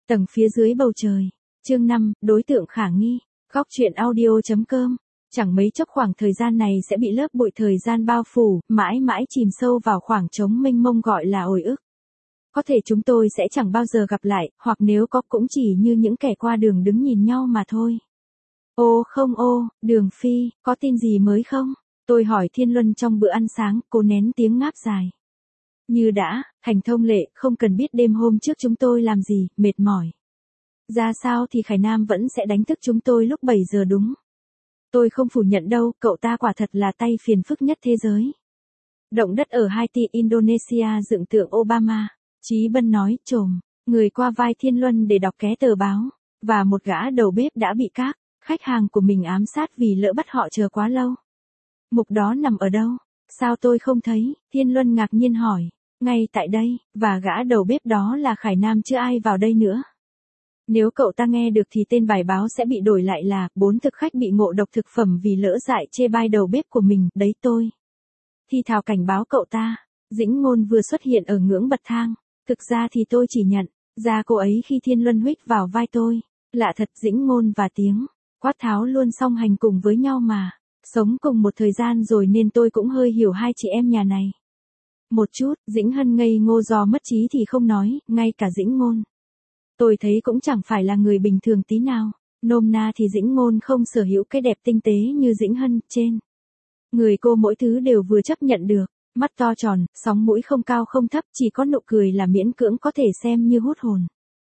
Tầng phía dưới bầu trời. Chương 5, đối tượng khả nghi. Góc truyện audio.com. Chẳng mấy chốc khoảng thời gian này sẽ bị lớp bụi thời gian bao phủ, mãi mãi chìm sâu vào khoảng trống mênh mông gọi là hồi ức. Có thể chúng tôi sẽ chẳng bao giờ gặp lại, hoặc nếu có cũng chỉ như những kẻ qua đường đứng nhìn nhau mà thôi. Ô không ô, Đường Phi, có tin gì mới không? Tôi hỏi Thiên Luân trong bữa ăn sáng, cô nén tiếng ngáp dài. Như đã, thành thông lệ, không cần biết đêm hôm trước chúng tôi làm gì, mệt mỏi. Ra sao thì Khải Nam vẫn sẽ đánh thức chúng tôi lúc 7 giờ đúng. Tôi không phủ nhận đâu, cậu ta quả thật là tay phiền phức nhất thế giới. Động đất ở Haiti, Indonesia dựng tượng Obama. Chí Bân nói, trồm, người qua vai Thiên Luân để đọc ké tờ báo. Và một gã đầu bếp đã bị các khách hàng của mình ám sát vì lỡ bắt họ chờ quá lâu. Mục đó nằm ở đâu? Sao tôi không thấy? Thiên Luân ngạc nhiên hỏi. Ngay tại đây, và gã đầu bếp đó là Khải Nam chứ ai vào đây nữa. Nếu cậu ta nghe được thì tên bài báo sẽ bị đổi lại là 4 thực khách bị ngộ độc thực phẩm vì lỡ dại chê bai đầu bếp của mình, đấy tôi. Thì thào cảnh báo cậu ta. Dĩnh Ngôn vừa xuất hiện ở ngưỡng bậc thang. Thực ra thì tôi chỉ nhận ra cô ấy khi Thiên Luân huých vào vai tôi. Lạ thật, Dĩnh Ngôn và tiếng quát tháo luôn song hành cùng với nhau mà. Sống cùng một thời gian rồi nên tôi cũng hơi hiểu hai chị em nhà này. Một chút, Dĩnh Hân ngây ngô do mất trí thì không nói, ngay cả Dĩnh Ngôn. Tôi thấy cũng chẳng phải là người bình thường tí nào. Nôm na thì Dĩnh Ngôn không sở hữu cái đẹp tinh tế như Dĩnh Hân trên. Người cô mỗi thứ đều vừa chấp nhận được. Mắt to tròn, sóng mũi không cao không thấp, chỉ có nụ cười là miễn cưỡng có thể xem như hút hồn.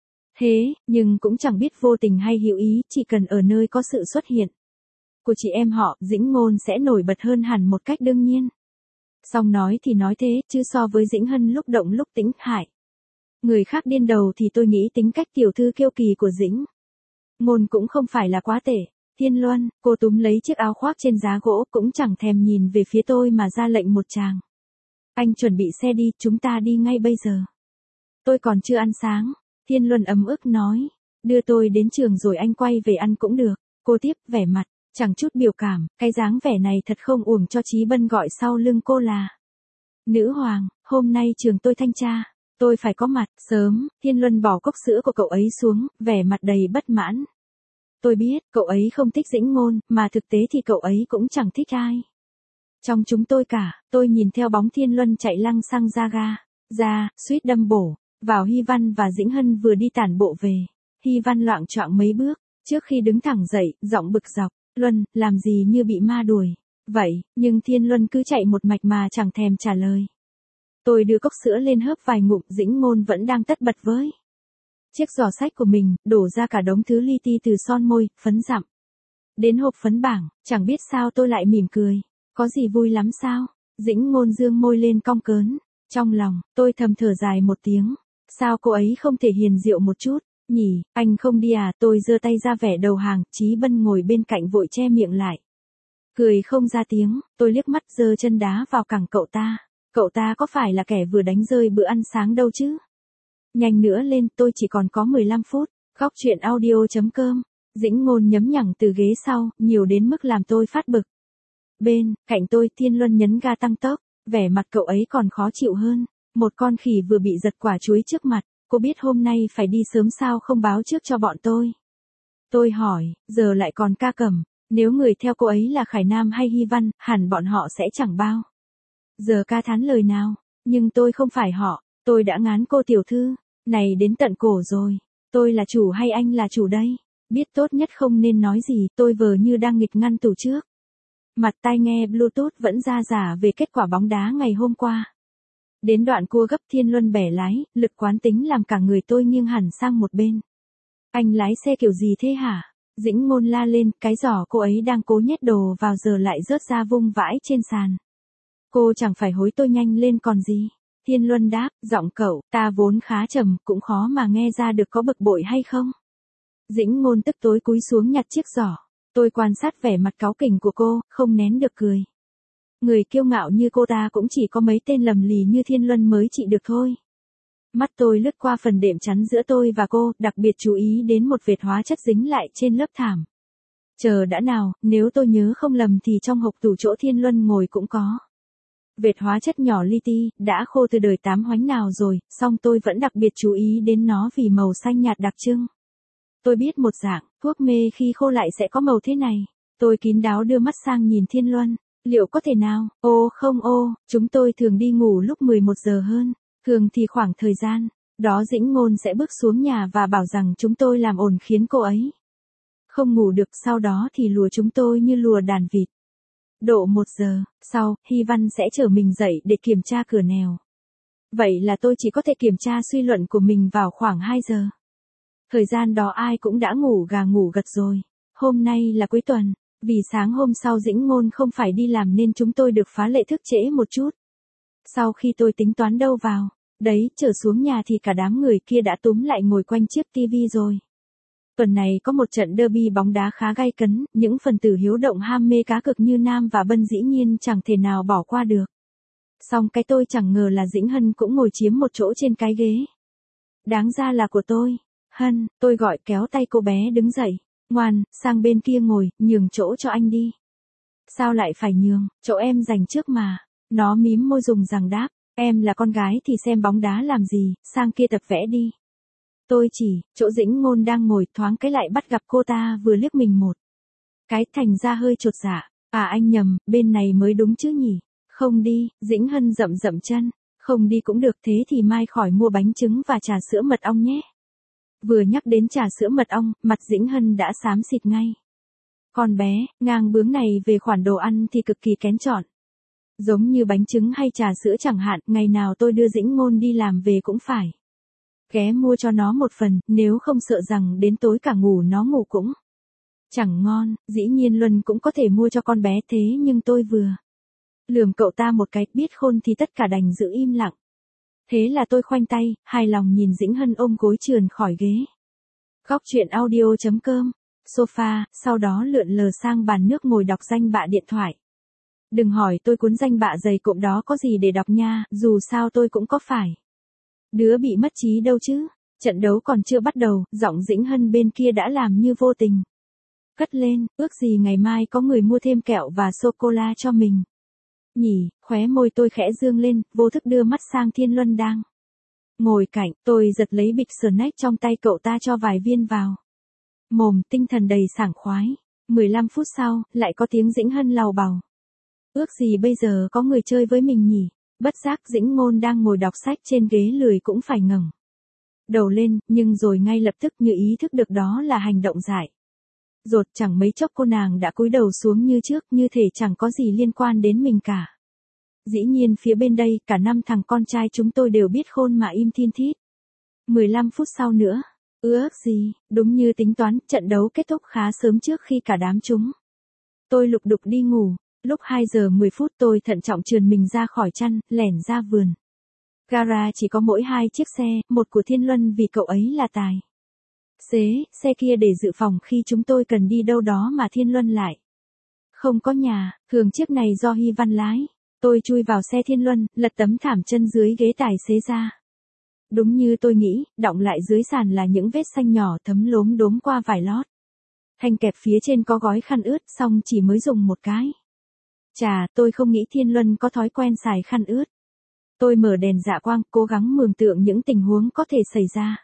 Thế, nhưng cũng chẳng biết vô tình hay hữu ý, chỉ cần ở nơi có sự xuất hiện của chị em họ, Dĩnh Ngôn sẽ nổi bật hơn hẳn một cách đương nhiên. Song nói thì nói thế, chứ so với Dĩnh Hân lúc động lúc tĩnh hại. Người khác điên đầu thì tôi nghĩ tính cách tiểu thư kiêu kỳ của Dĩnh Ngôn cũng không phải là quá tệ. Thiên Luân, cô túm lấy chiếc áo khoác trên giá gỗ cũng chẳng thèm nhìn về phía tôi mà ra lệnh một tràng. Anh chuẩn bị xe đi, chúng ta đi ngay bây giờ. Tôi còn chưa ăn sáng. Thiên Luân ấm ức nói. Đưa tôi đến trường rồi anh quay về ăn cũng được. Cô tiếp, vẻ mặt chẳng chút biểu cảm, cái dáng vẻ này thật không uổng cho Chí Bân gọi sau lưng cô là nữ hoàng. Hôm nay trường tôi thanh tra, tôi phải có mặt sớm. Thiên Luân bỏ cốc sữa của cậu ấy xuống, vẻ mặt đầy bất mãn. Tôi biết, cậu ấy không thích Dĩnh Ngôn, mà thực tế thì cậu ấy cũng chẳng thích ai trong chúng tôi cả. Tôi nhìn theo bóng Thiên Luân chạy lăng xăng ra ga, suýt đâm bổ vào Hy Văn và Dĩnh Hân vừa đi tản bộ về. Hy Văn loạng choạng mấy bước, trước khi đứng thẳng dậy, giọng bực dọc. Luân, làm gì như bị ma đuổi vậy? Nhưng Thiên Luân cứ chạy một mạch mà chẳng thèm trả lời. Tôi đưa cốc sữa lên hớp vài ngụm, Dĩnh Ngôn vẫn đang tất bật với chiếc giỏ sách của mình, đổ ra cả đống thứ li ti từ son môi, phấn dặm đến hộp phấn bảng. Chẳng biết sao tôi lại mỉm cười. Có gì vui lắm sao? Dĩnh Ngôn dương môi lên cong cớn. Trong lòng, tôi thầm thở dài một tiếng. Sao cô ấy không thể hiền diệu một chút, nhỉ? Anh không đi à? Tôi giơ tay ra vẻ đầu hàng, Chí Bân ngồi bên cạnh vội che miệng lại. Cười không ra tiếng, tôi liếc mắt giơ chân đá vào cẳng cậu ta. Cậu ta có phải là kẻ vừa đánh rơi bữa ăn sáng đâu chứ? Nhanh nữa lên, tôi chỉ còn có 15 phút. Góc truyện audio.com. Dĩnh Ngôn nhấm nhẳng từ ghế sau, nhiều đến mức làm tôi phát bực. Bên cạnh tôi, Thiên Luân nhấn ga tăng tốc, vẻ mặt cậu ấy còn khó chịu hơn. Một con khỉ vừa bị giật quả chuối trước mặt. Cô biết hôm nay phải đi sớm sao không báo trước cho bọn tôi? Tôi hỏi, giờ lại còn ca cầm. Nếu người theo cô ấy là Khải Nam hay Hy Văn, hẳn bọn họ sẽ chẳng bao giờ ca thán lời nào. Nhưng tôi không phải họ. Tôi đã ngán cô tiểu thư này đến tận cổ rồi. Tôi là chủ hay anh là chủ đây? Biết tốt nhất không nên nói gì, tôi vờ như đang nghịch ngăn tủ trước. Mặt tai nghe Bluetooth vẫn ra giả về kết quả bóng đá ngày hôm qua. Đến đoạn cua gấp Thiên Luân bẻ lái, lực quán tính làm cả người tôi nghiêng hẳn sang một bên. Anh lái xe kiểu gì thế hả? Dĩnh Ngôn la lên, cái giỏ cô ấy đang cố nhét đồ vào giờ lại rớt ra vung vãi trên sàn. Cô chẳng phải hối tôi nhanh lên còn gì. Thiên Luân đáp, giọng cậu ta vốn khá trầm, cũng khó mà nghe ra được có bực bội hay không. Dĩnh Ngôn tức tối cúi xuống nhặt chiếc giỏ. Tôi quan sát vẻ mặt cáu kỉnh của cô, không nén được cười. Người kiêu ngạo như cô ta cũng chỉ có mấy tên lầm lì như Thiên Luân mới trị được thôi. Mắt tôi lướt qua phần đệm chắn giữa tôi và cô, đặc biệt chú ý đến một vệt hóa chất dính lại trên lớp thảm. Chờ đã nào, nếu tôi nhớ không lầm thì trong hộc tủ chỗ Thiên Luân ngồi cũng có Vệt hóa chất nhỏ li ti, đã khô từ đời 8 hoánh nào rồi, song tôi vẫn đặc biệt chú ý đến nó vì màu xanh nhạt đặc trưng. Tôi biết một dạng, thuốc mê khi khô lại sẽ có màu thế này. Tôi kín đáo đưa mắt sang nhìn Thiên Luân. Liệu có thể nào? Ô không ô, chúng tôi thường đi ngủ lúc 11 giờ hơn. Thường thì khoảng thời gian đó Dĩnh Ngôn sẽ bước xuống nhà và bảo rằng chúng tôi làm ồn khiến cô ấy không ngủ được, sau đó thì lùa chúng tôi như lùa đàn vịt. Độ 1 giờ sau, Hy Văn sẽ chở mình dậy để kiểm tra cửa nèo. Vậy là tôi chỉ có thể kiểm tra suy luận của mình vào khoảng 2 giờ. Thời gian đó ai cũng đã ngủ gà ngủ gật rồi. Hôm nay là cuối tuần, vì sáng hôm sau Dĩnh Ngôn không phải đi làm nên chúng tôi được phá lệ thức trễ một chút. Sau khi tôi tính toán đâu vào đấy, trở xuống nhà thì cả đám người kia đã túm lại ngồi quanh chiếc tivi rồi. Tuần này có một trận derby bóng đá khá gay cấn, những phần tử hiếu động ham mê cá cược như Nam và Bân dĩ nhiên chẳng thể nào bỏ qua được. Song cái tôi chẳng ngờ là Dĩnh Hân cũng ngồi chiếm một chỗ trên cái ghế. Đáng ra là của tôi. Hân, tôi gọi kéo tay cô bé đứng dậy. Ngoan, sang bên kia ngồi, nhường chỗ cho anh đi. Sao lại phải nhường, chỗ em dành trước mà. Nó mím môi dùng rằng đáp, em là con gái thì xem bóng đá làm gì, sang kia tập vẽ đi. Tôi chỉ, chỗ Dĩnh Ngôn đang ngồi thoáng cái lại bắt gặp cô ta vừa liếc mình một cái thành ra hơi chột dạ. À anh nhầm, bên này mới đúng chứ nhỉ. Không đi, Dĩnh Hân dậm dậm chân. Không đi cũng được, thế thì mai khỏi mua bánh trứng và trà sữa mật ong nhé. Vừa nhắc đến trà sữa mật ong, mặt Dĩnh Hân đã xám xịt ngay. Con bé, ngang bướng này về khoản đồ ăn thì cực kỳ kén chọn. Giống như bánh trứng hay trà sữa chẳng hạn, ngày nào tôi đưa Dĩnh Ngôn đi làm về cũng phải ghé mua cho nó một phần, nếu không sợ rằng đến tối cả ngủ nó ngủ cũng chẳng ngon. Dĩ nhiên Luân cũng có thể mua cho con bé thế nhưng tôi vừa lườm cậu ta một cái, biết khôn thì tất cả đành giữ im lặng. Thế là tôi khoanh tay, hài lòng nhìn Dĩnh Hân ôm gối trườn khỏi ghế. Góc truyện audio.com, sofa, sau đó lượn lờ sang bàn nước ngồi đọc danh bạ điện thoại. Đừng hỏi tôi cuốn danh bạ dày cộm đó có gì để đọc nha, dù sao tôi cũng có phải đứa bị mất trí đâu chứ. Trận đấu còn chưa bắt đầu, giọng Dĩnh Hân bên kia đã làm như vô tình cất lên, ước gì ngày mai có người mua thêm kẹo và sô-cô-la cho mình. Nhỉ, khóe môi tôi khẽ dương lên, vô thức đưa mắt sang Thiên Luân đang ngồi cạnh, tôi giật lấy bịch snack trong tay cậu ta cho vài viên vào mồm, tinh thần đầy sảng khoái. 15 phút sau, lại có tiếng Dĩnh Hân lầu bầu. Ước gì bây giờ có người chơi với mình nhỉ. Bất giác Dĩnh Ngôn đang ngồi đọc sách trên ghế lười cũng phải ngẩng đầu lên, nhưng rồi ngay lập tức như ý thức được đó là hành động dại dột, chẳng mấy chốc cô nàng đã cúi đầu xuống như trước, như thể chẳng có gì liên quan đến mình cả. Dĩ nhiên phía bên đây, cả 5 thằng con trai chúng tôi đều biết khôn mà im thin thít. 15 phút sau nữa, ước gì, đúng như tính toán, trận đấu kết thúc khá sớm trước khi cả đám chúng tôi lục đục đi ngủ. Lúc 2 giờ 10 phút tôi thận trọng trườn mình ra khỏi chăn, lẻn ra vườn. Gara chỉ có mỗi 2 chiếc xe, một của Thiên Luân vì cậu ấy là tài xế, xe kia để dự phòng khi chúng tôi cần đi đâu đó mà Thiên Luân lại không có nhà, thường chiếc này do Hy Văn lái. Tôi chui vào xe Thiên Luân, lật tấm thảm chân dưới ghế tài xế ra. Đúng như tôi nghĩ, đọng lại dưới sàn là những vết xanh nhỏ thấm lốm đốm qua vải lót. Thanh kẹp phía trên có gói khăn ướt, xong chỉ mới dùng một cái. Chà, tôi không nghĩ Thiên Luân có thói quen xài khăn ướt. Tôi mở đèn dạ quang, cố gắng mường tượng những tình huống có thể xảy ra.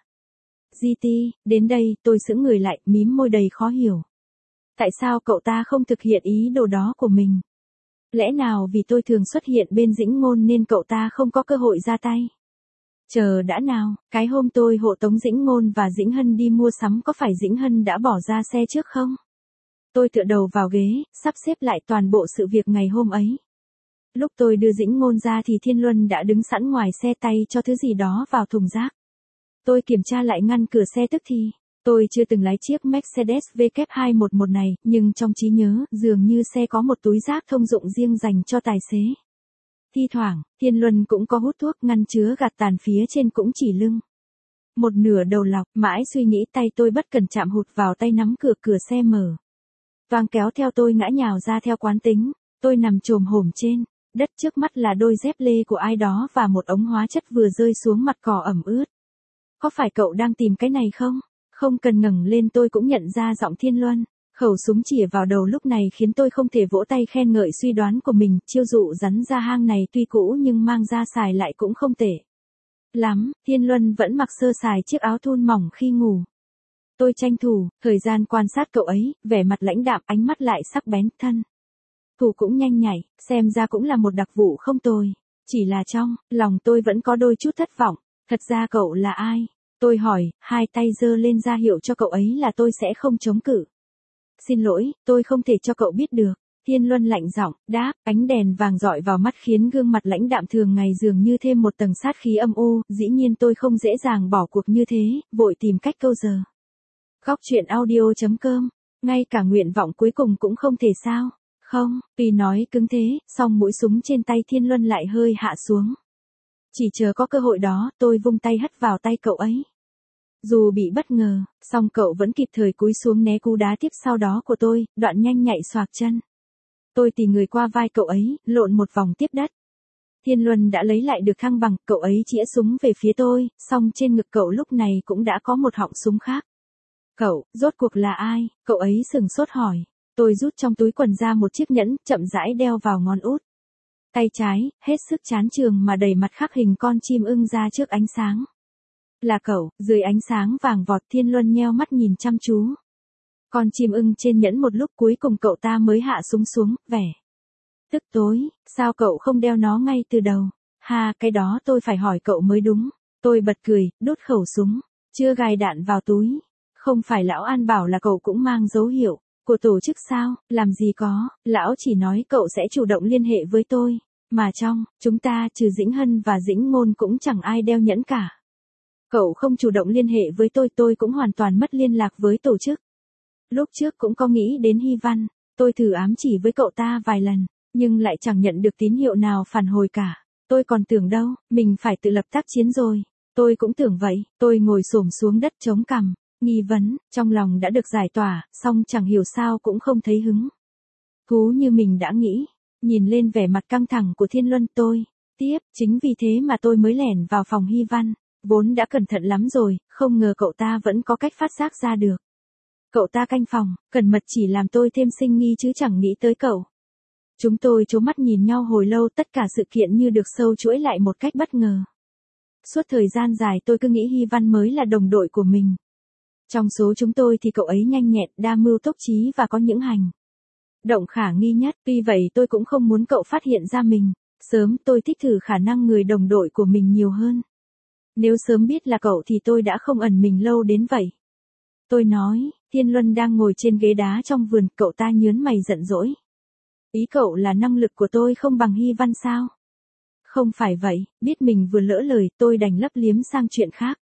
GT, đến đây, tôi sững người lại, mím môi đầy khó hiểu. Tại sao cậu ta không thực hiện ý đồ đó của mình? Lẽ nào vì tôi thường xuất hiện bên Dĩnh Ngôn nên cậu ta không có cơ hội ra tay? Chờ đã nào, cái hôm tôi hộ tống Dĩnh Ngôn và Dĩnh Hân đi mua sắm có phải Dĩnh Hân đã bỏ ra xe trước không? Tôi tựa đầu vào ghế, sắp xếp lại toàn bộ sự việc ngày hôm ấy. Lúc tôi đưa Dĩnh Ngôn ra thì Thiên Luân đã đứng sẵn ngoài xe tay cho thứ gì đó vào thùng rác. Tôi kiểm tra lại ngăn cửa xe tức thì. Tôi chưa từng lái chiếc Mercedes W211 này, nhưng trong trí nhớ, dường như xe có một túi rác thông dụng riêng dành cho tài xế. Thi thoảng, Thiên Luân cũng có hút thuốc, ngăn chứa gạt tàn phía trên cũng chỉ lưng một nửa đầu lọc, mãi suy nghĩ tay tôi bất cẩn chạm hụt vào tay nắm cửa xe mở toang kéo theo tôi ngã nhào ra theo quán tính. Tôi nằm chồm hổm trên đất, trước mắt là đôi dép lê của ai đó và một ống hóa chất vừa rơi xuống mặt cỏ ẩm ướt. Có phải cậu đang tìm cái này không? Không cần ngẩng lên tôi cũng nhận ra giọng Thiên Luân. Khẩu súng chĩa vào đầu lúc này khiến tôi không thể vỗ tay khen ngợi suy đoán của mình, chiêu dụ rắn ra hang này tuy cũ nhưng mang ra xài lại cũng không tệ lắm. Thiên Luân vẫn mặc sơ sài chiếc áo thun mỏng khi ngủ. Tôi tranh thủ thời gian quan sát cậu ấy, vẻ mặt lãnh đạm, ánh mắt lại sắc bén, thân thủ cũng nhanh nhạy, xem ra cũng là một đặc vụ không tồi. Chỉ là trong lòng tôi vẫn có đôi chút thất vọng. Thật ra cậu là ai? Tôi hỏi, hai tay giơ lên ra hiệu cho cậu ấy là tôi sẽ không chống cự. Xin lỗi, tôi không thể cho cậu biết được. Thiên Luân lạnh giọng đáp, ánh đèn vàng rọi vào mắt khiến gương mặt lãnh đạm thường ngày dường như thêm một tầng sát khí âm u. Dĩ nhiên tôi không dễ dàng bỏ cuộc như thế, vội tìm cách câu giờ. Góc truyện audio.com, ngay cả nguyện vọng cuối cùng cũng không thể sao? Không, tuy nói cứng thế, song mũi súng trên tay Thiên Luân lại hơi hạ xuống. Chỉ chờ có cơ hội đó, tôi vung tay hất vào tay cậu ấy. Dù bị bất ngờ, song cậu vẫn kịp thời cúi xuống né cú đá tiếp sau đó của tôi, đoạn nhanh nhạy xoạc chân. Tôi tì người qua vai cậu ấy, lộn một vòng tiếp đất. Thiên Luân đã lấy lại được thăng bằng, cậu ấy chĩa súng về phía tôi, song trên ngực cậu lúc này cũng đã có một họng súng khác. Cậu, rốt cuộc là ai? Cậu ấy sừng sốt hỏi. Tôi rút trong túi quần ra một chiếc nhẫn, chậm rãi đeo vào ngón út. Tay trái, hết sức chán chường mà đẩy mặt khắc hình con chim ưng ra trước ánh sáng. Là cậu, dưới ánh sáng vàng vọt. Thiên Luân nheo mắt nhìn chăm chú. Con chim ưng trên nhẫn một lúc cuối cùng cậu ta mới hạ súng xuống, vẻ tức tối, sao cậu không đeo nó ngay từ đầu? Ha, cái đó tôi phải hỏi cậu mới đúng. Tôi bật cười, đút khẩu súng, chưa gài đạn vào túi. Không phải lão An bảo là cậu cũng mang dấu hiệu của tổ chức sao? Làm gì có, lão chỉ nói cậu sẽ chủ động liên hệ với tôi. Mà trong chúng ta trừ Dĩnh Hân và Dĩnh Ngôn cũng chẳng ai đeo nhẫn cả. Cậu không chủ động liên hệ với tôi cũng hoàn toàn mất liên lạc với tổ chức. Lúc trước cũng có nghĩ đến Hy Văn, tôi thử ám chỉ với cậu ta vài lần, nhưng lại chẳng nhận được tín hiệu nào phản hồi cả. Tôi còn tưởng đâu, mình phải tự lập tác chiến rồi. Tôi cũng tưởng vậy, tôi ngồi xổm xuống đất chống cằm, nghi vấn, trong lòng đã được giải tỏa, song chẳng hiểu sao cũng không thấy hứng thú như mình đã nghĩ. Nhìn lên vẻ mặt căng thẳng của Thiên Luân tôi, tiếp, chính vì thế mà tôi mới lẻn vào phòng Hy Văn, vốn đã cẩn thận lắm rồi, không ngờ cậu ta vẫn có cách phát giác ra được. Cậu ta canh phòng, cẩn mật chỉ làm tôi thêm sinh nghi chứ chẳng nghĩ tới cậu. Chúng tôi trố mắt nhìn nhau hồi lâu, tất cả sự kiện như được sâu chuỗi lại một cách bất ngờ. Suốt thời gian dài tôi cứ nghĩ Hy Văn mới là đồng đội của mình. Trong số chúng tôi thì cậu ấy nhanh nhẹn, đa mưu tốc trí và có những hành động khả nghi nhất. Tuy vậy tôi cũng không muốn cậu phát hiện ra mình. Sớm tôi thích thử khả năng người đồng đội của mình nhiều hơn. Nếu sớm biết là cậu thì tôi đã không ẩn mình lâu đến vậy. Tôi nói, Thiên Luân đang ngồi trên ghế đá trong vườn, cậu ta nhớn mày giận dỗi. Ý cậu là năng lực của tôi không bằng Hy Văn sao? Không phải vậy, biết mình vừa lỡ lời, tôi đành lấp liếm sang chuyện khác.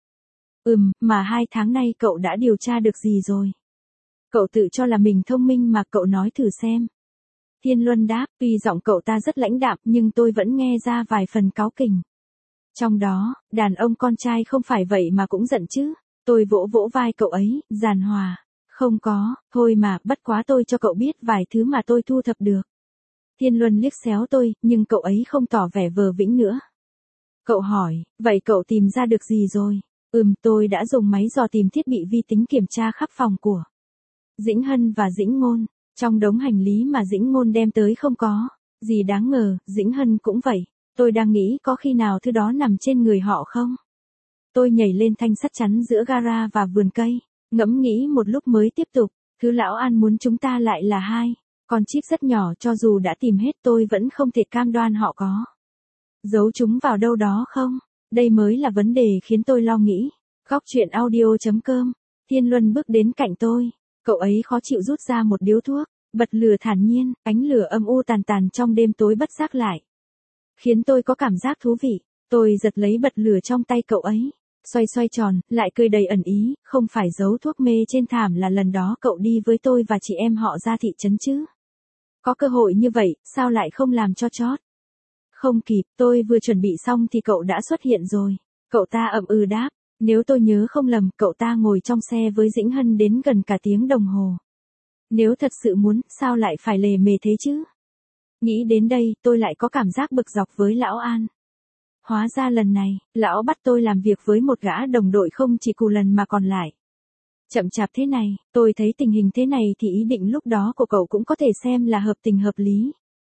Mà 2 tháng nay cậu đã điều tra được gì rồi? Cậu tự cho là mình thông minh mà, cậu nói thử xem. Thiên Luân đáp, tuy giọng cậu ta rất lãnh đạm nhưng tôi vẫn nghe ra vài phần cáu kỉnh. Trong đó, đàn ông con trai không phải vậy mà cũng giận chứ. Tôi vỗ vỗ vai cậu ấy, giàn hòa. Không có, thôi mà, bất quá tôi cho cậu biết vài thứ mà tôi thu thập được. Thiên Luân liếc xéo tôi, nhưng cậu ấy không tỏ vẻ vờ vĩnh nữa. Cậu hỏi, vậy cậu tìm ra được gì rồi? Tôi đã dùng máy dò tìm thiết bị vi tính kiểm tra khắp phòng của Dĩnh Hân và Dĩnh Ngôn. Trong đống hành lý mà Dĩnh Ngôn đem tới không có gì đáng ngờ, Dĩnh Hân cũng vậy. Tôi đang nghĩ có khi nào thứ đó nằm trên người họ không? Tôi nhảy lên thanh sắt chắn giữa gara và vườn cây, ngẫm nghĩ một lúc mới tiếp tục. Thứ lão An muốn chúng ta lại là 2 con chip rất nhỏ, cho dù đã tìm hết tôi vẫn không thể cam đoan họ có giấu chúng vào đâu đó không. Đây mới là vấn đề khiến tôi lo nghĩ. Góc truyện audio.com. Thiên Luân bước đến cạnh tôi. Cậu ấy khó chịu rút ra một điếu thuốc, bật lửa thản nhiên, ánh lửa âm u tàn tàn trong đêm tối bất giác lại khiến tôi có cảm giác thú vị. Tôi giật lấy bật lửa trong tay cậu ấy, xoay xoay tròn, lại cười đầy ẩn ý, không phải giấu thuốc mê trên thảm là lần đó cậu đi với tôi và chị em họ ra thị trấn chứ? Có cơ hội như vậy, sao lại không làm cho chót? Không kịp, tôi vừa chuẩn bị xong thì cậu đã xuất hiện rồi. Cậu ta đáp, nếu tôi nhớ không lầm, cậu ta ngồi trong xe với Dĩnh Hân đến gần cả tiếng đồng hồ. Nếu thật sự muốn, sao lại phải lề mề thế chứ? Nghĩ đến đây, tôi lại có cảm giác bực dọc với lão An. Hóa ra lần này, lão bắt tôi làm việc với một gã đồng đội không chỉ cù lần mà còn lại Chậm chạp thế này, tôi thấy tình hình thế này thì ý định lúc đó của cậu cũng có thể xem là hợp tình hợp lý.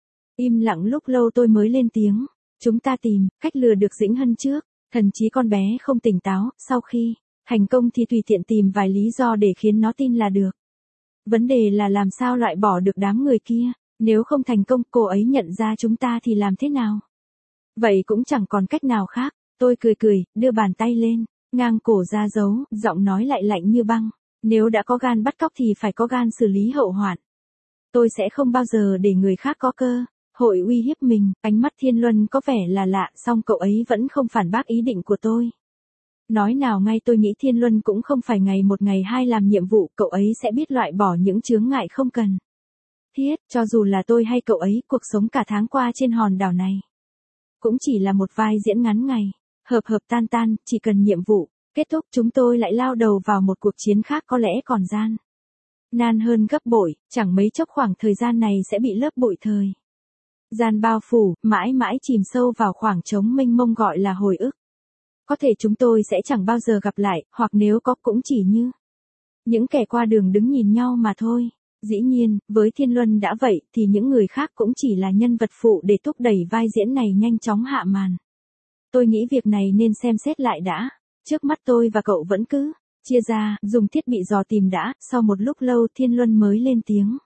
Im lặng lúc lâu tôi mới lên tiếng. Chúng ta tìm cách lừa được Dĩnh Hân trước. Thần trí con bé không tỉnh táo, sau khi thành công thì tùy tiện tìm vài lý do để khiến nó tin là được. Vấn đề là làm sao loại bỏ được đám người kia. Nếu không thành công cô ấy nhận ra chúng ta thì làm thế nào? Vậy cũng chẳng còn cách nào khác. Tôi cười, đưa bàn tay lên, ngang cổ ra dấu, giọng nói lại lạnh như băng. Nếu đã có gan bắt cóc thì phải có gan xử lý hậu hoạn. Tôi sẽ không bao giờ để người khác có cơ hội uy hiếp mình. Ánh mắt Thiên Luân có vẻ là lạ, song cậu ấy vẫn không phản bác ý định của tôi. Nói nào ngay, tôi nghĩ Thiên Luân cũng không phải ngày một ngày hai làm nhiệm vụ, cậu ấy sẽ biết loại bỏ những chướng ngại không cần thiết. Cho dù là tôi hay cậu ấy, cuộc sống cả tháng qua trên hòn đảo này cũng chỉ là một vai diễn ngắn ngày, hợp tan, chỉ cần nhiệm vụ kết thúc chúng tôi lại lao đầu vào một cuộc chiến khác có lẽ còn gian nan hơn gấp bội. Chẳng mấy chốc khoảng thời gian này sẽ bị lớp bụi thời gian bao phủ, mãi mãi chìm sâu vào khoảng trống mênh mông gọi là hồi ức. Có thể chúng tôi sẽ chẳng bao giờ gặp lại, hoặc nếu có cũng chỉ như những kẻ qua đường đứng nhìn nhau mà thôi. Dĩ nhiên, với Thiên Luân đã vậy thì những người khác cũng chỉ là nhân vật phụ để thúc đẩy vai diễn này nhanh chóng hạ màn. Tôi nghĩ việc này nên xem xét lại đã. Trước mắt tôi và cậu vẫn cứ chia ra, dùng thiết bị dò tìm đã. Sau một lúc lâu Thiên Luân mới lên tiếng.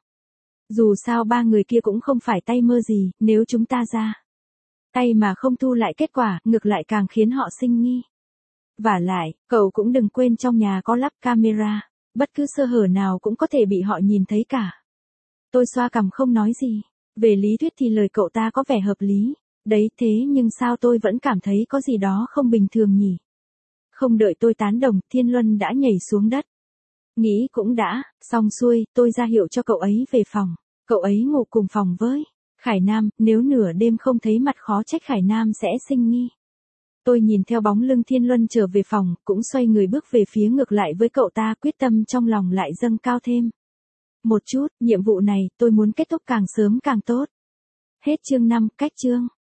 Dù sao ba người kia cũng không phải tay mơ gì, nếu chúng ta ra tay mà không thu lại kết quả, ngược lại càng khiến họ sinh nghi. Vả lại, cậu cũng đừng quên trong nhà có lắp camera, bất cứ sơ hở nào cũng có thể bị họ nhìn thấy cả. Tôi xoa cằm không nói gì. Về lý thuyết thì lời cậu ta có vẻ hợp lý. Đấy thế nhưng sao tôi vẫn cảm thấy có gì đó không bình thường nhỉ? Không đợi tôi tán đồng, Thiên Luân đã nhảy xuống đất. Nghĩ cũng đã, xong xuôi, tôi ra hiệu cho cậu ấy về phòng. Cậu ấy ngủ cùng phòng với Khải Nam, nếu nửa đêm không thấy mặt khó trách Khải Nam sẽ sinh nghi. Tôi nhìn theo bóng lưng Thiên Luân trở về phòng, cũng xoay người bước về phía ngược lại với cậu ta, quyết tâm trong lòng lại dâng cao thêm một chút. Nhiệm vụ này, tôi muốn kết thúc càng sớm càng tốt. Hết chương 5, cách chương.